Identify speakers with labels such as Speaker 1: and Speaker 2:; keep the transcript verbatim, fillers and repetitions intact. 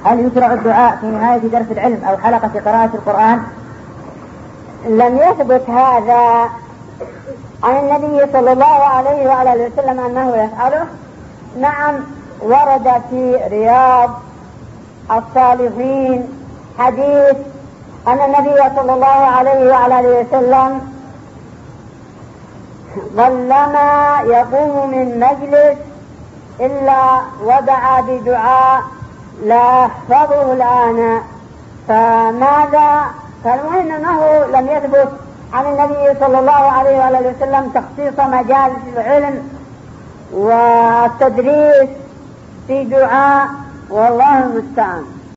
Speaker 1: هل يشرع الدعاء في نهاية درس العلم أو حلقة قراءة القرآن؟
Speaker 2: لم يثبت هذا عن النبي صلى الله عليه وعلى اله وسلم أنه يفعله. نعم، ورد في رياض الصالحين حديث أن النبي صلى الله عليه وعلى اله وسلم ظلما يقوم من مجلس إلا ودعا بدعاء لا أحفظه الآن. فماذا؟ فالمهم أنه لم يثبت عن النبي صلى الله عليه وآله وسلم تخصيص مجالس العلم والتدريس في دعاء، والله المستعان.